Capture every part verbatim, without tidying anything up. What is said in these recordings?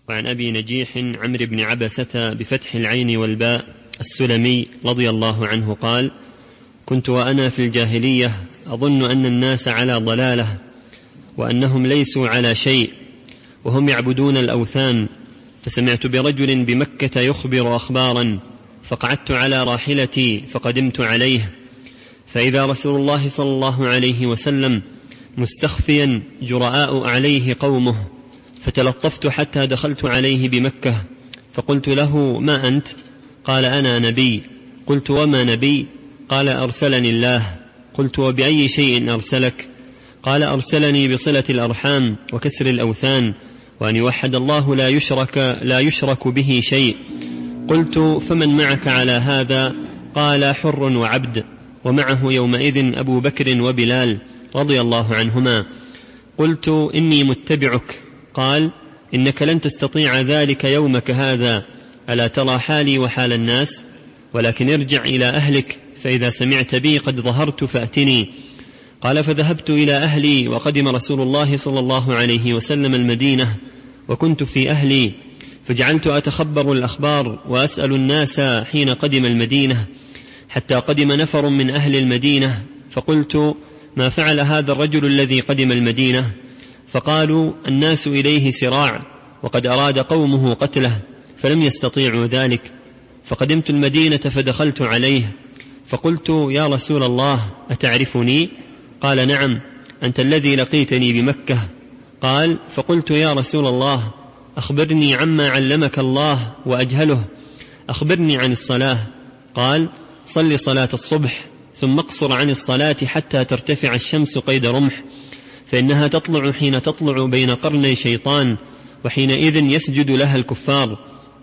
وعن أبي نجيح عمرو بن عبسة بفتح العين والباء السلمي رضي الله عنه قال: كنت وأنا في الجاهلية أظن أن الناس على ضلالة وأنهم ليسوا على شيء وهم يعبدون الأوثان، فسمعت برجل بمكة يخبر أخبارا، فقعدت على راحلتي فقدمت عليه، فإذا رسول الله صلى الله عليه وسلم مستخفيا جرآء عليه قومه، فتلطفت حتى دخلت عليه بمكة، فقلت له: ما أنت؟ قال: أنا نبي. قلت: وما نبي؟ قال: أرسلني الله. قلت: وبأي شيء أرسلك؟ قال: أرسلني بصلة الأرحام وكسر الأوثان وأن يوحد الله لا يشرك, لا يشرك به شيء. قلت: فمن معك على هذا؟ قال: حر وعبد، ومعه يومئذ أبو بكر وبلال رضي الله عنهما. قلت: إني متبعك. قال: إنك لن تستطيع ذلك يومك هذا، ألا ترى حالي وحال الناس؟ ولكن ارجع إلى أهلك، فإذا سمعت بي قد ظهرت فأتني. قال: فذهبت إلى أهلي، وقدم رسول الله صلى الله عليه وسلم المدينة، وكنت في أهلي، فجعلت أتخبر الأخبار وأسأل الناس حين قدم المدينة، حتى قدم نفر من أهل المدينة، فقلت: ما فعل هذا الرجل الذي قدم المدينة؟ فقالوا: الناس إليه سراع، وقد أراد قومه قتله فلم يستطيعوا ذلك. فقدمت المدينة فدخلت عليه، فقلت: يا رسول الله، أتعرفني؟ قال: نعم، أنت الذي لقيتني بمكة. قال: فقلت: يا رسول الله، أخبرني عما علمك الله وأجهله، أخبرني عن الصلاة. قال: صل صلاة الصبح، ثم اقصر عن الصلاة حتى ترتفع الشمس قيد رمح، فإنها تطلع حين تطلع بين قرني شيطان، وحينئذ يسجد لها الكفار.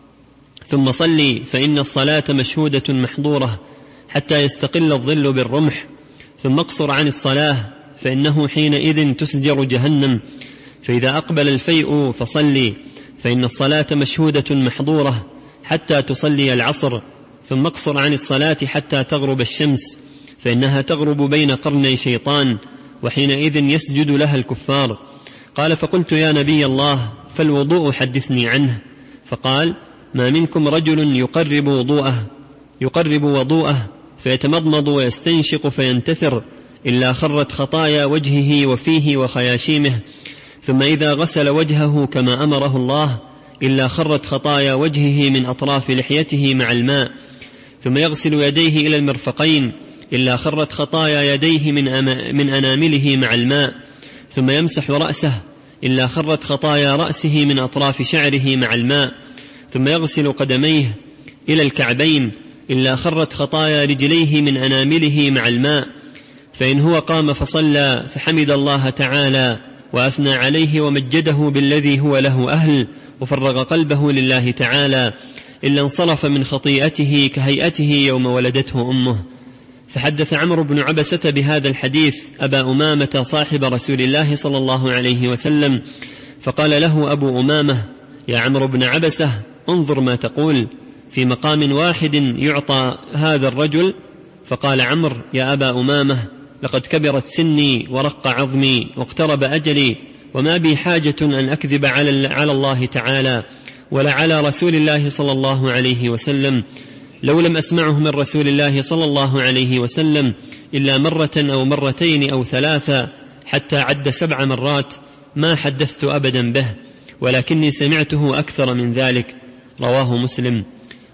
ثم صلي، فإن الصلاة مشهودة محظورة حتى يستقل الظل بالرمح. ثم اقصر عن الصلاة، فإنه حينئذ تسجر جهنم. فإذا أقبل الفيء فصلي، فإن الصلاة مشهودة محظورة حتى تصلي العصر. ثم اقصر عن الصلاة حتى تغرب الشمس، فإنها تغرب بين قرني شيطان، وحينئذ يسجد لها الكفار. قال: فقلت: يا نبي الله، فالوضوء حدثني عنه. فقال: ما منكم رجل يقرب وضوءه يقرب وضوءه فيتمضمض ويستنشق فينتثر إلا خرت خطايا وجهه وفيه وخياشيمه، ثم إذا غسل وجهه كما أمره الله إلا خرت خطايا وجهه من أطراف لحيته مع الماء، ثم يغسل يديه إلى المرفقين إلا خرت خطايا يديه من, من أنامله مع الماء، ثم يمسح رأسه إلا خرت خطايا رأسه من أطراف شعره مع الماء، ثم يغسل قدميه إلى الكعبين إلا خرت خطايا رجليه من أنامله مع الماء. فإن هو قام فصلى فحمد الله تعالى وأثنى عليه ومجده بالذي هو له أهل، وفرغ قلبه لله تعالى، إلا انصرف من خطيئته كهيئته يوم ولدته أمه. فحدث عمرو بن عبسة بهذا الحديث أبا أمامة صاحب رسول الله صلى الله عليه وسلم، فقال له أبو أمامة: يا عمرو بن عبسة، انظر ما تقول، في مقام واحد يعطى هذا الرجل. فقال عمرو: يا أبا أمامة، لقد كبرت سني ورق عظمي واقترب أجلي، وما بي حاجة أن أكذب على الله تعالى ولا على رسول الله صلى الله عليه وسلم، لو لم أسمعه من رسول الله صلى الله عليه وسلم إلا مرة أو مرتين أو ثلاثة حتى عد سبع مرات ما حدثت أبدا به، ولكني سمعته أكثر من ذلك. رواه مسلم.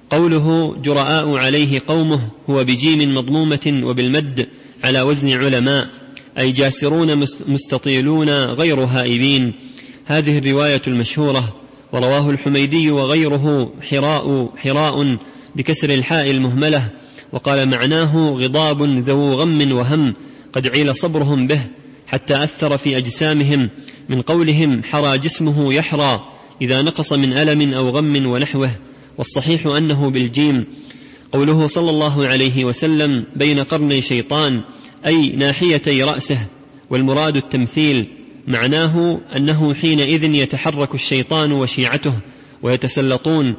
قوله جرآء عليه قومه هو بجيم مضمومة وبالمد على وزن علماء، أي جاسرون مستطيلون غير هائبين. هذه الرواية المشهورة، ورواه الحميدي وغيره حراء حراء بكسر الحاء المهملة، وقال معناه غضاب ذو غم وهم قد عيل صبرهم به حتى أثر في أجسامهم، من قولهم حرى جسمه يحرى إذا نقص من ألم أو غم ونحوه، والصحيح أنه بالجيم. قوله صلى الله عليه وسلم بين قرني شيطان، أي ناحيتي رأسه، والمراد التمثيل، معناه أنه حينئذ يتحرك الشيطان وشيعته ويتسلطون.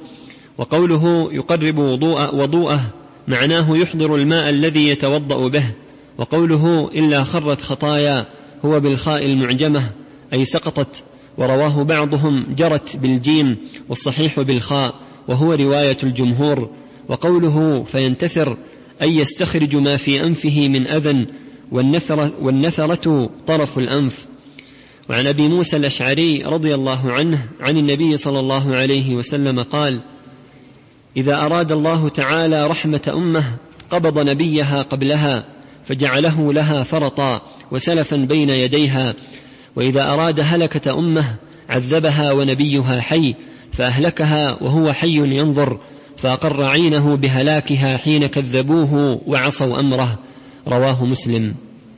وقوله يقرب وضوء وضوءه معناه يحضر الماء الذي يتوضأ به. وقوله إلا خرت خطايا هو بالخاء المعجمة، أي سقطت ورواه بعضهم جرت بالجيم والصحيح بالخاء، وهو رواية الجمهور. وقوله فينتثر أي يستخرج ما في أنفه من أذى، والنثرة, والنثرة طرف الأنف. وعن أبي موسى الأشعري رضي الله عنه عن النبي صلى الله عليه وسلم قال: إذا أراد الله تعالى رحمة أمة قبض نبيها قبلها فجعله لها فرطا وسلفا بين يديها، وإذا أراد هلكة أمة عذبها ونبيها حي فأهلكها وهو حي ينظر، فأقر عينه بهلاكها حين كذبوه وعصوا أمره. رواه مسلم.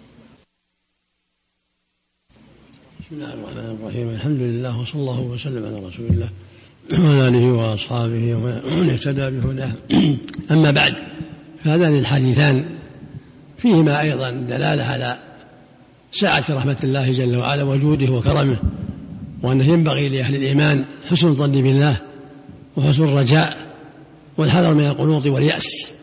بسم الله الرحمن الرحيم. الحمد لله وصلى الله وسلم على رسول الله وعلى آله وأصحابه ومن اهتدى بهداه. أما بعد، فهذان الحديثان فيهما أيضا دلالة على سعة رحمة الله جل وعلا وجوده وكرمه، وأنه ينبغي لأهل الإيمان حسن الظن بالله وحسن الرجاء والحذر من القنوط واليأس.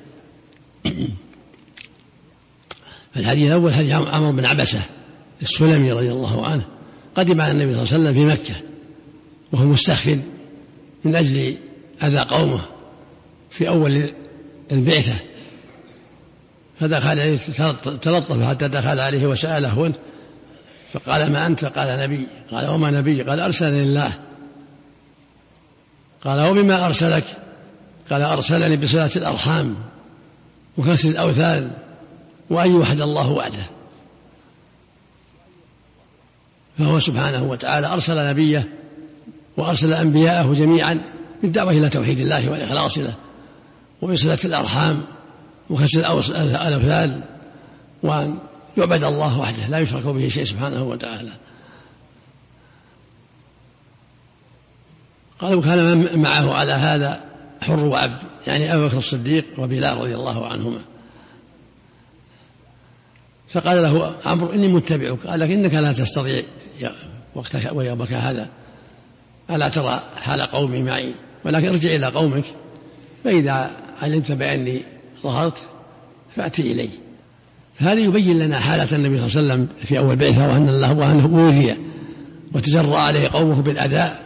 الحديث الأول حديث عمرو بن عبسة السلمي رضي الله عنه، قدم على النبي صلى الله عليه وسلم في مكة وهو مستخف من أجل أذى قومه في أول البعثة، فدخل عليه تلطف حتى دخل عليه وسأله أنت، فقال ما أنت؟ قال نبي. قال وما نبي؟ قال أرسلني الله. قال وبما أرسلك؟ قال أرسلني بصلة الأرحام وكسر الأوثان وأن يوحد الله وحده. فهو سبحانه وتعالى أرسل نبيه وأرسل أنبياءه جميعا بالدعوة إلى توحيد الله والإخلاص له، وبصلة الأرحام وكسر الأوثان، وأن يعبد الله وحده لا يشرك به شيء سبحانه وتعالى. قال وكان معه على هذا حر وعبد، يعني أبو بكر الصديق وبلال رضي الله عنهما. فقال له عمرو إني متبعك. قال لك إنك لا تستطيع وقتك ويومك هذا، ألا ترى حال قومي معي؟ ولكن ارجع إلى قومك، فإذا علمت بأني ظهرت فأتي إلي. هذا يبين لنا حالة النبي صلى الله عليه وسلم في أول بعثة، وأن الله وأنه أوذي وتجرأ عليه قومه بالأذى،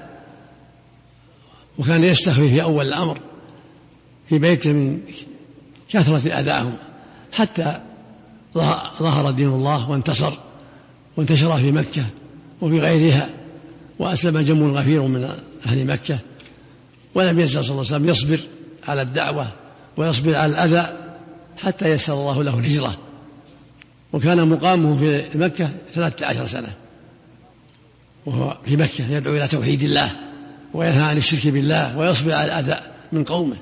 وكان يستخفي في أول الأمر في بيت من كثرة أذاهم، حتى ظهر دين الله وانتصر وانتشر في مكة وفي غيرها، وأسلم جم غفير من أهل مكة، ولم يزل صلى الله عليه وسلم يصبر على الدعوة ويصبر على الأذى حتى يسر الله له الهجرة. وكان مقامه في مكة ثلاثة عشر سنة، وهو في مكة يدعو إلى توحيد الله وينهى عن الشرك بالله ويصبر على الأذى من قومه.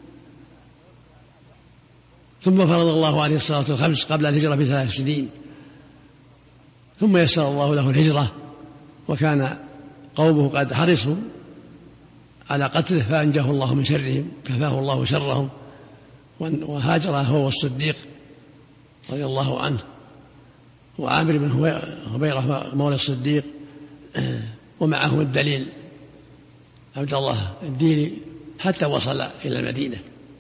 ثم فرض الله عليه الصلاة الخمس قبل الهجرة بثلاث سنين، ثم يسر الله له الهجرة، وكان قومه قد حرصوا على قتله فأنجاه الله من شرهم، كفاه الله شرهم، وهاجر هو والصديق رضي الله عنه وعامر بن هبيرة مولى الصديق، ومعهم الدليل عبد الله الديني، حتى وصل إلى المدينة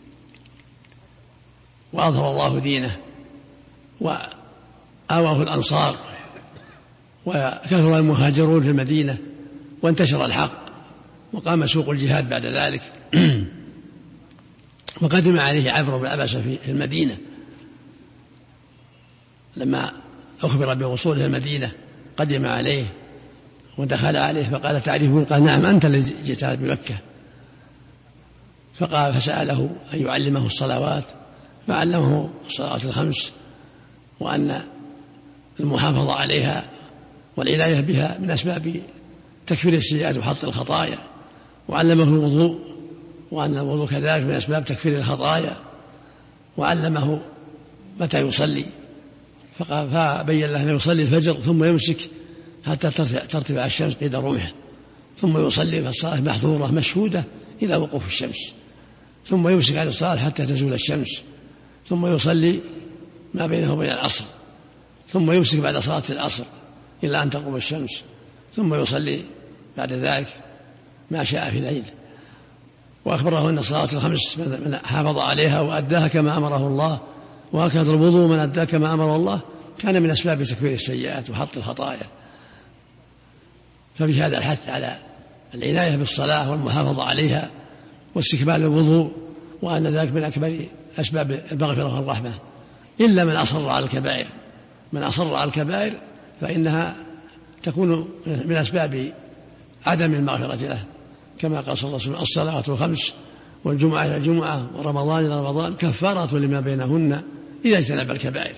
وأظهر الله دينه وآواه الأنصار، وكثر المهاجرون في المدينة وانتشر الحق، وقام سوق الجهاد بعد ذلك. وقدم عليه عمرو بن عبسة في المدينة لما أخبر بوصوله إلى المدينة، قدم عليه ودخل عليه فقال تعرفون؟ قال نعم أنت الذي جئت بمكة. فقال فسأله أن يعلمه الصلوات، فعلمه الصلوات الخمس، وأن المحافظة عليها والعناية بها من أسباب تكفير السيئات وحط الخطايا، وعلمه الوضوء، وأن الوضوء كذلك من أسباب تكفير الخطايا، وعلمه متى يصلي، فبين له أنه يصلي الفجر ثم يمسك حتى ترتفع الشمس قيد رمحه، ثم يصلي فالصلاة محظورة مشهودة إلى وقوف الشمس، ثم يمسك عن الصلاة حتى تزول الشمس، ثم يصلي ما بينه وبين العصر، ثم يمسك بعد صلاة العصر إلى أن تقوم الشمس، ثم يصلي بعد ذلك ما شاء في الليل. وأخبره أن الصلاة الخمس من حافظ عليها وأداها كما أمره الله، وهكذا الوضوء من أداها كما أمره الله كان من أسباب تكفير السيئات وحط الخطايا. ففي هذا الحث على العناية بالصلاة والمحافظة عليها واستكمال الوضوء، وأن ذلك من أكبر أسباب المغفرة والرحمة، إلا من أصر على الكبائر. من أصر على الكبائر فإنها تكون من أسباب عدم المغفرة له، كما قال صلى الله عليه وسلم: الصلاة الخمس والجمعة إلى الجمعة ورمضان إلى رمضان كفارة لما بينهن إذا اجتنب الكبائر.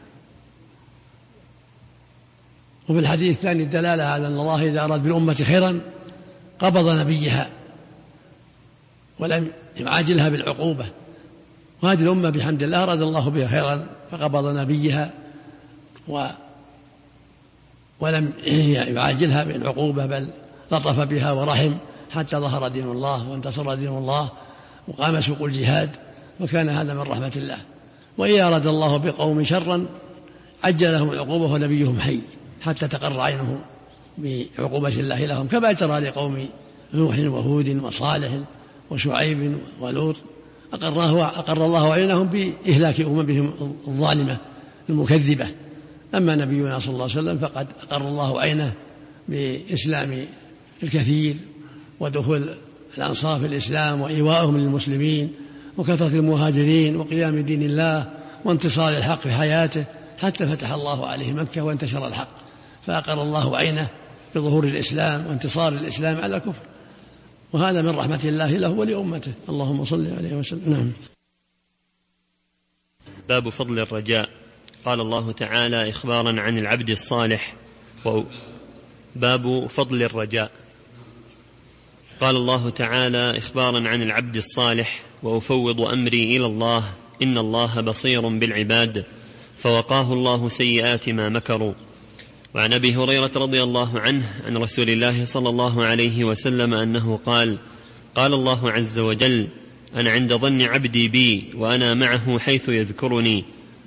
وفي الحديث الثاني الدلالة على أن الله إذا أراد بالأمة خيرا قبض نبيها ولم يعاجلها بالعقوبة، وهذه الأمة بحمد الله أراد الله بها خيرا فقبض نبيها و ولم يعاجلها بالعقوبة، بل لطف بها ورحم حتى ظهر دين الله وانتصر دين الله وقام سوق الجهاد، وكان هذا من رحمة الله. وإذا أراد الله بقوم شرا عجل لهم العقوبة ونبيهم حي حتى تقر عينه بعقوبة الله لهم، كما ترى لقوم نوح وهود وصالح وشعيب ولوط، أقر, أقر الله عينهم بإهلاك أممهم الظالمة المكذبة. أما نبينا صلى الله عليه وسلم فقد أقر الله عينه بإسلام الكثير ودخول الأنصار في الإسلام وإيواءهم للمسلمين وكثرة المهاجرين وقيام دين الله وانتصار الحق في حياته، حتى فتح الله عليه مكة وانتشر الحق، فأقر الله عينه بظهور الإسلام وانتصار الإسلام على الكفر، وهذا من رحمة الله له ولأمته. اللهم صل عليه وسلم. نعم. باب فضل الرجاء. قال الله تعالى إخبارا عن العبد الصالح و... باب فضل الرجاء. قال الله تعالى إخبارا عن العبد الصالح: وأفوض أمري إلى الله إن الله بصير بالعباد، فوقاه الله سيئات ما مكروا. وعن أبي هريرة رضي الله عنه عن رسول الله صلى الله عليه وسلم أنه قال: قال الله عز وجل: أنا عند ظن عبدي بي وأنا معه حيث يذكرني،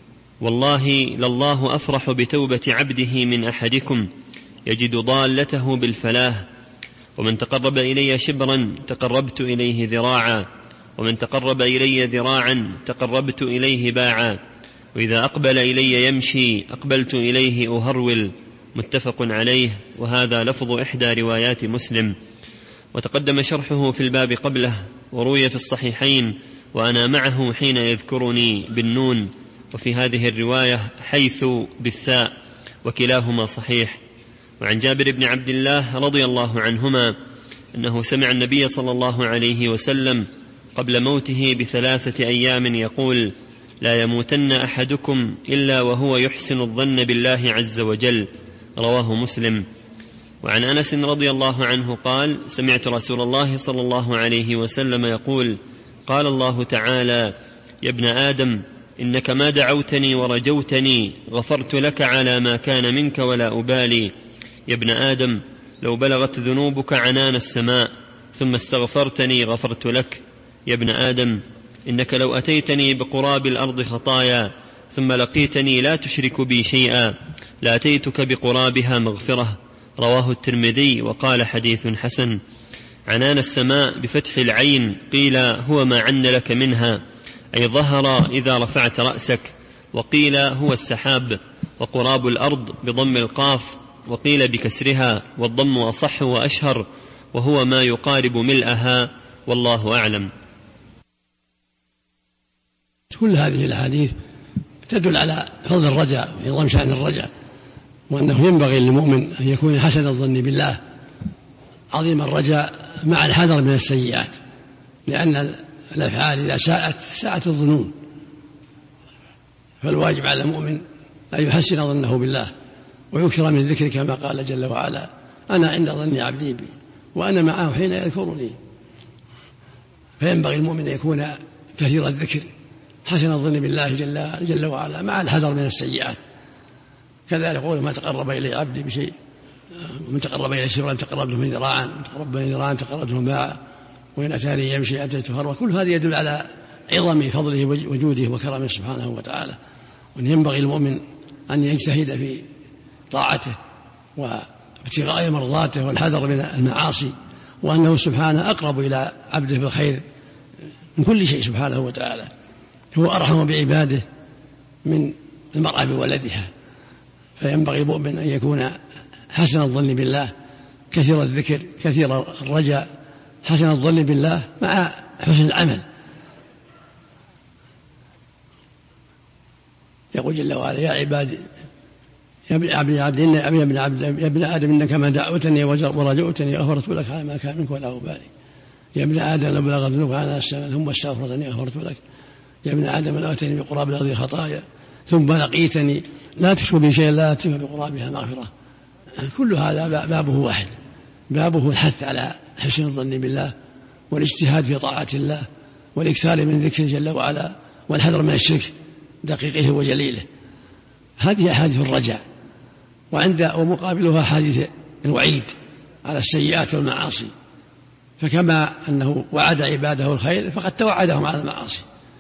والله لله أفرح بتوبة عبده من أحدكم يجد ضالته بالفلاح، ومن تقرب إلي شبرا تقربت إليه ذراعا، ومن تقرب إلي ذراعا تقربت إليه باعا، وإذا أقبل إلي يمشي أقبلت إليه أهرول. متفق عليه، وهذا لفظ إحدى روايات مسلم. وتقدم شرحه في الباب قبله، وروي في الصحيحين: وأنا معه حين يذكرني بالنون، وفي هذه الرواية حيث بالثاء، وكلاهما صحيح. وعن جابر بن عبد الله رضي الله عنهما أنه سمع النبي صلى الله عليه وسلم قبل موته بثلاثة أيام يقول: لا يموتن أحدكم إلا وهو يحسن الظن بالله عز وجل. رواه مسلم. وعن أنس رضي الله عنه قال: سمعت رسول الله صلى الله عليه وسلم يقول: قال الله تعالى: يا ابن آدم إنك ما دعوتني ورجوتني غفرت لك على ما كان منك ولا أبالي. يا ابن آدم لو بلغت ذنوبك عنان السماء ثم استغفرتني غفرت لك. يا ابن آدم إنك لو أتيتني بقراب الأرض خطايا ثم لقيتني لا تشرك بي شيئا لأتيتك بقرابها مغفرة. رواه الترمذي وقال: حديث حسن. عنان السماء بفتح العين قيل هو ما عن لك منها، أي ظهر إذا رفعت رأسك، وقيل هو السحاب. وقراب الأرض بضم القاف، وقيل بكسرها، والضم أصح وأشهر، وهو ما يقارب ملئها، والله أعلم. كل هذه الأحاديث تدل على فضل الرجاء وعظم شأن الرجاء، وأنه ينبغي للمؤمن أن يكون حسن الظن بالله عظيم الرجاء مع الحذر من السيئات، لأن الأفعال إذا ساءت ساءت الظنون، فالواجب على المؤمن أن يحسن ظنه بالله ويكثر من ذكر، كما قال جل وعلا: أنا عند ظن عبدي بي وأنا معه حين يذكرني. فينبغي المؤمن أن يكون كثير الذكر حسن الظن بالله جل, جل وعلا مع الحذر من السيئات. كذلك يقول: ما تقرب إلي عبدي بشيء، من تقرب إلي شبرا تقربته من ذراعا، من تقرب إلي ذراعا تقربته من باعا، وإن أتاني يمشي أتيته هرولة. كل هذا يدل على عظم فضله وجوده وكرمه سبحانه وتعالى، وأن ينبغي المؤمن أن يجتهد في طاعته وابتغاء مرضاته والحذر من المعاصي، وأنه سبحانه أقرب إلى عبده بالخير من كل شيء سبحانه وتعالى، هو أرحم بعباده من المرأة بولدها. فينبغي المؤمن أن يكون حسن الظن بالله كثير الذكر كثير الرجاء حسن الظن بالله مع حسن العمل. يقول جل وعلا يا عبادي يا ابن عبد إن يا ابن عبد يا ابن آدم إنك ما دعوتني ورجوتني غفرت لك على ما كان منك ولا أبالي. يا ابن آدم لو بلغ ذنوبك عنان السماء ثم استغفرتني غفرت لك. يا ابن آدم لو أتيتني بقراب الأرض خطايا ثم لقيتني لا تشرك بي شيئا لا أتيك بقرابها مغفرة. كل هذا بابه واحد، بابه الحث على حسن الظن بالله والاجتهاد في طاعة الله والإكثار من ذكره جل وعلا والحذر من الشرك دقيقه وجليله. هذه أحاديث الرجاء، وعند ومقابلها أحاديث الوعيد على السيئات والمعاصي. فكما أنه وعد عباده الخير فقد توعدهم على المعاصي،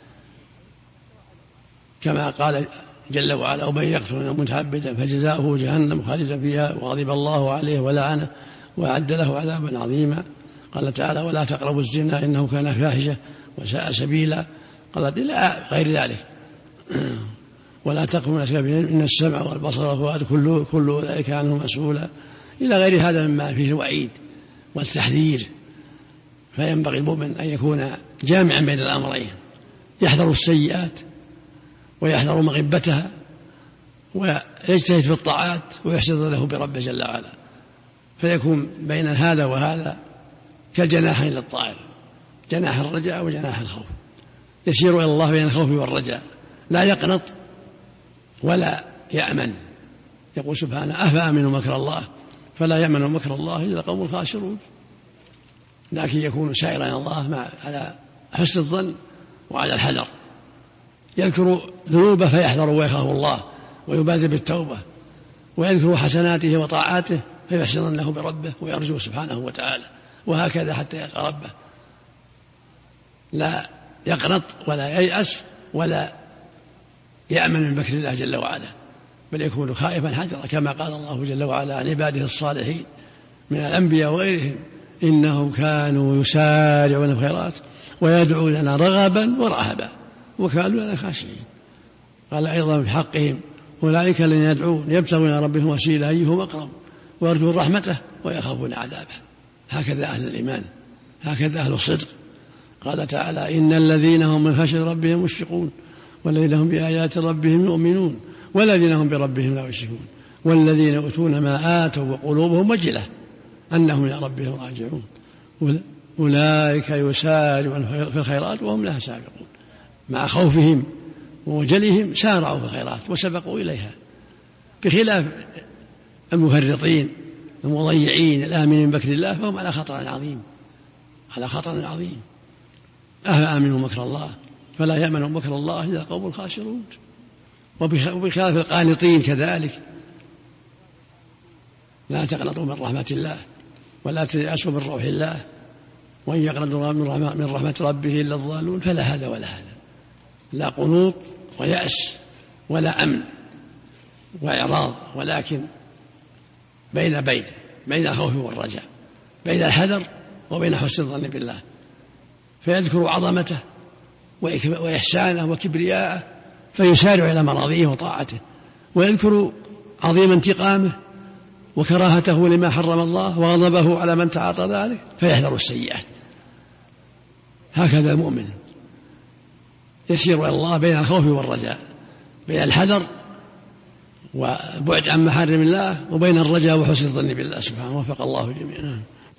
كما قال جل وعلا ومن يقتل متعبدا فجزاؤه جهنم خالدا فيها وغضب الله عليه ولعنه وأعد له عذابا عظيما. قال تعالى ولا تقربوا الزنا إنه كان فاحشة وساء سبيلا. قال إلى غير ذلك ولا تقربوا الأسباب إن السمع والبصر والفؤاد كل كل ذلك عنه مسؤولا، إلى غير هذا مما فيه الوعيد والتحذير. فينبغي المؤمن أن يكون جامعا بين الأمرين، يحذر السيئات ويحذر مغبتها ويجتهد في الطاعات ويحسن له بربه جل وعلا، فيكون بين هذا وهذا كالجناحين للطائر، جناح الرجاء وجناح الخوف، يسير إلى الله بين الخوف والرجاء، لا يقنط ولا يأمن. يقول سبحانه أفأمنوا مكر الله فلا يأمن مكر الله إلا القوم الخاسرون. لكن يكون سائرا إلى الله مع على حسن الظن وعلى الحذر، يذكر ذنوبه فيحذر ويخاف الله ويبادر بالتوبة، ويذكر حسناته وطاعاته فيحسن ظنه بربه ويرجو سبحانه وتعالى، وهكذا حتى يلقى ربه، لا يقنط ولا ييأس ولا يأمن من مكر الله جل وعلا، بل يكون خائفا حذرا، كما قال الله جل وعلا عن عباده الصالحين من الأنبياء وغيرهم إنهم كانوا يسارعون في الخيرات ويدعوننا رغبا ورهبا وكانوا لنا خاشعين. قال أيضا في حقهم أولئك الذين يدعون يبتغون إلى ربهم وسيلة أيهم أقرب ويرجون رحمته ويخافون عذابه. هكذا أهل الإيمان، هكذا أهل الصدق. قال تعالى إن الذين هم من خشية ربهم مشفقون والذين هم بآيات ربهم يؤمنون والذين هم بربهم لا يشركون والذين يؤتون ما آتوا وقلوبهم وجلة أنهم إلى ربهم راجعون أولئك يسارعون في الخيرات وهم لها سابقون. مع خوفهم ووجلهم سارعوا في الخيرات وسبقوا إليها، بخلاف المفرطين المضيعين الآمنين من مكر الله فهم على خطر عظيم، على خطر عظيم. أفأمنوا مكر الله فلا يأمن مكر الله إلا القوم الخاسرون. وبخلاف القانطين كذلك، لا تقنطوا من رحمة الله ولا تيأسوا من روح الله وإن يقنطوا من رحمة ربه إلا الضالون. فلا هذا ولا هذا، لا قنوط ويأس ولا أمن وإعراض، ولكن بين بين بين الخوف والرجاء، بين الحذر وبين حسن الظن بالله، فيذكر عظمته وإحسانه وكبرياءه فيسارع إلى مراضيه وطاعته، ويذكر عظيم انتقامه وكراهته لما حرم الله وغضبه على من تعاطى ذلك فيحذر السيئات. هكذا المؤمن يسير إلى الله بين الخوف والرجاء، بين الحذر والبعد عن محارم الله وبين الرجاء وحسن الظن بالله سبحانه. وفق الله جميعا.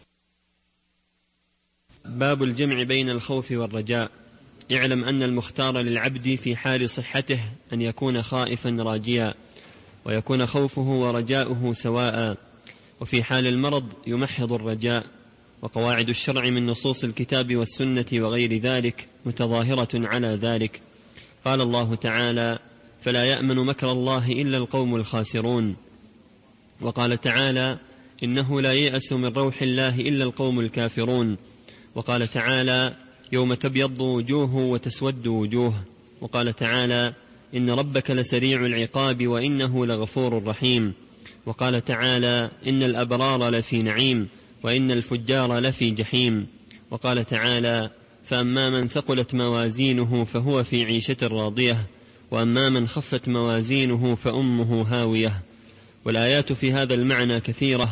باب الجمع بين الخوف والرجاء. اعلم أن المختار للعبد في حال صحته أن يكون خائفا راجيا، ويكون خوفه ورجاؤه سواء، وفي حال المرض يمحض الرجاء. وقواعد الشرع من نصوص الكتاب والسنة وغير ذلك متظاهرة على ذلك. قال الله تعالى فلا يأمن مكر الله إلا القوم الخاسرون. وقال تعالى إنه لا ييأس من روح الله إلا القوم الكافرون. وقال تعالى يوم تبيض وجوه وتسود وجوه. وقال تعالى إن ربك لسريع العقاب وإنه لغفور رحيم. وقال تعالى إن الأبرار لفي نعيم وإن الفجار لفي جحيم. وقال تعالى فأما من ثقلت موازينه فهو في عيشة راضية وأما من خفت موازينه فأمه هاوية. والآيات في هذا المعنى كثيرة،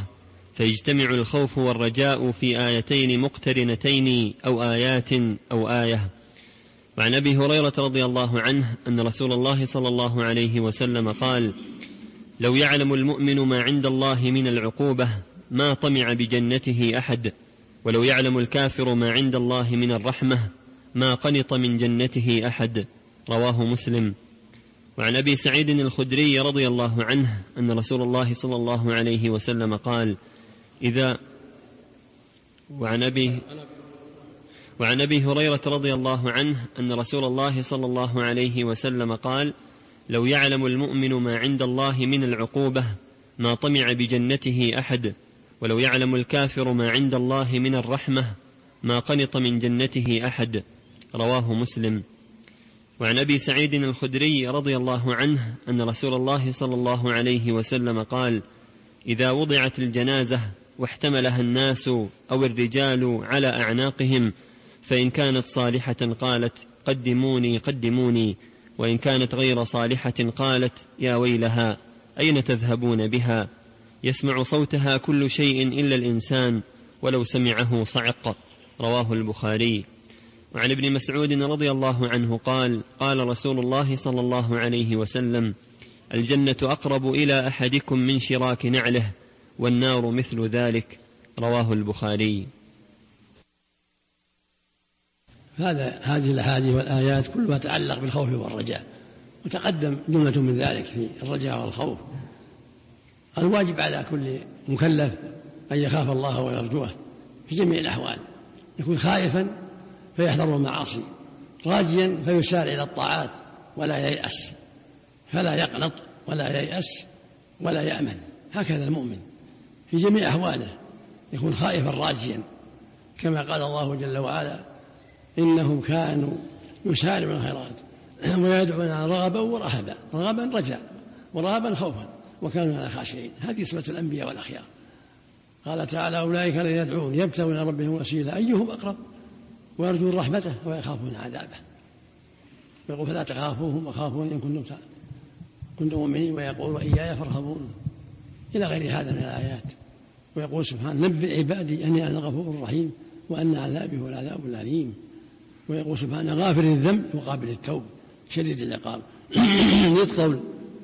فيجتمع الخوف والرجاء في آيتين مقترنتين أو آيات أو آية. وعن أبي هريرة رضي الله عنه أن رسول الله صلى الله عليه وسلم قال: لو يعلم المؤمن ما عند الله من العقوبة ما طمع بجنته أحد، ولو يعلم الكافر ما عند الله من الرحمة ما قنط من جنته أحد. رواه مسلم. وعن أبي سعيد الخدري رضي الله عنه أن رسول الله صلى الله عليه وسلم قال: إذا وعن أبي وعن أبي هريرة رضي الله عنه أن رسول الله صلى الله عليه وسلم قال: لو يعلم المؤمن ما عند الله من العقوبة ما طمع بجنته أحد، ولو يعلم الكافر ما عند الله من الرحمة ما قنط من جنته أحد. رواه مسلم. وعن أبي سعيد الخدري رضي الله عنه أن رسول الله صلى الله عليه وسلم قال: إذا وضعت الجنازة واحتملها الناس أو الرجال على أعناقهم فإن كانت صالحة قالت: قدموني قدموني، وإن كانت غير صالحة قالت: يا ويلها أين تذهبون بها؟ يسمع صوتها كل شيء إلا الإنسان ولو سمعه صعق. رواه البخاري. وعن ابن مسعود رضي الله عنه قال: قال رسول الله صلى الله عليه وسلم: الجنة أقرب إلى أحدكم من شراك نعله، والنار مثل ذلك. رواه البخاري. هذا هذه الأحاديث والآيات كلها تتعلق بالخوف والرجاء، وتقدم جملة من ذلك في الرجاء والخوف. الواجب على كل مكلف أن يخاف الله ويرجوه في جميع الأحوال، يكون خائفا فيحذر المعاصي، راجيا فيسارع إلى الطاعات ولا ييأس، فلا يقنط ولا ييأس ولا يأمن. هكذا المؤمن في جميع أحواله يكون خائفا راجيا، كما قال الله جل وعلا: إنهم كانوا يسارعون الخيرات ويدعون رغبا ورهبا، رغبا رجاء ورهبا خوفا وكانوا لنا خاشعين. هذه صفة الأنبياء والأخيار. قال تعالى: أولئك الذين يدعون يبتغون إلى ربهم وسيلة أيهم أقرب ويرجون رحمته ويخافون عذابه. ويقول: فلا تخافوهم وخافون إن كنتم كنتم مؤمنين، ويقول: وإياي فارهبون، إلى غير هذا من الآيات. ويقول سبحانه: نبئ عبادي أني أنا الغفور الرحيم وأن عذابي هو العذاب الأليم. ويقول سبحانه: غافر الذنب وقابل التوب شديد العقاب ذي الطول.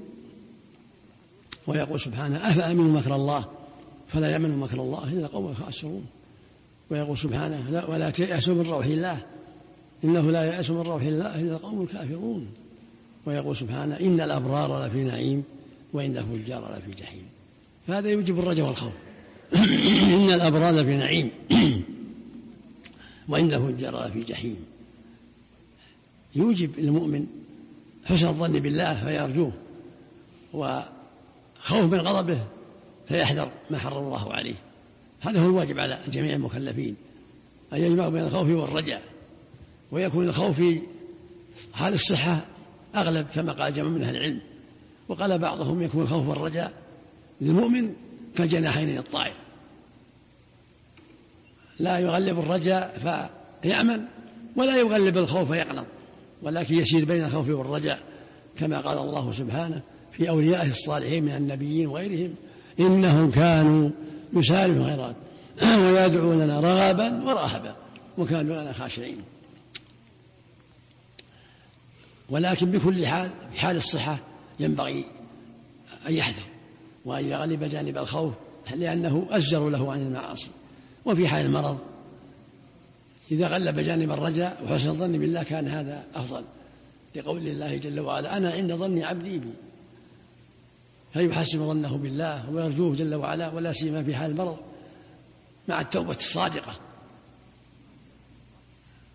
ويقول سبحانه: أفأمنوا مكر الله فلا يأمن مكر الله إلا القوم الخاسرون. ويقول سبحانه: لا ولا تيأسوا من روح الله إنه لا يأس من روح الله إلا القوم الكافرون. ويقول سبحانه: إن الأبرار لفي نعيم وإن الفجار لفي جحيم. فهذا يوجب الرجاء والخوف. إن الأبرار لفي نعيم وإن الفجار لفي جحيم. يوجب المؤمن حسن الظن بالله فيرجوه، وخوف من غضبه فيحذر ما حرم الله عليه. هذا هو الواجب على جميع المكلفين، أن يجمعوا بين الخوف والرجاء، ويكون الخوف في حال الصحة أغلب كما قال جمع من أهل العلم. وقال بعضهم: يكون الخوف والرجاء للمؤمن كالجناحين للطائر، لا يغلب الرجاء فيأمن ولا يغلب الخوف فيقنط، ولكن يسير بين الخوف والرجاء، كما قال الله سبحانه في أوليائه الصالحين من النبيين وغيرهم: إنهم كانوا يسارعون الخيرات ويدعوننا رغبا ورهبا وكانوا لنا خاشعين. ولكن بكل حال في حال الصحة ينبغي أن يحذر وأن يغلب جانب الخوف، لأنه أزجر له عن المعاصي. وفي حال المرض إذا غلب جانب الرجاء وحسن الظن بالله كان هذا أفضل، لقول الله جل وعلا: أنا عند ظن عبدي بي، فيحسن ظنه بالله ويرجوه جل وعلا، ولا سيما في حال المرض مع التوبة الصادقة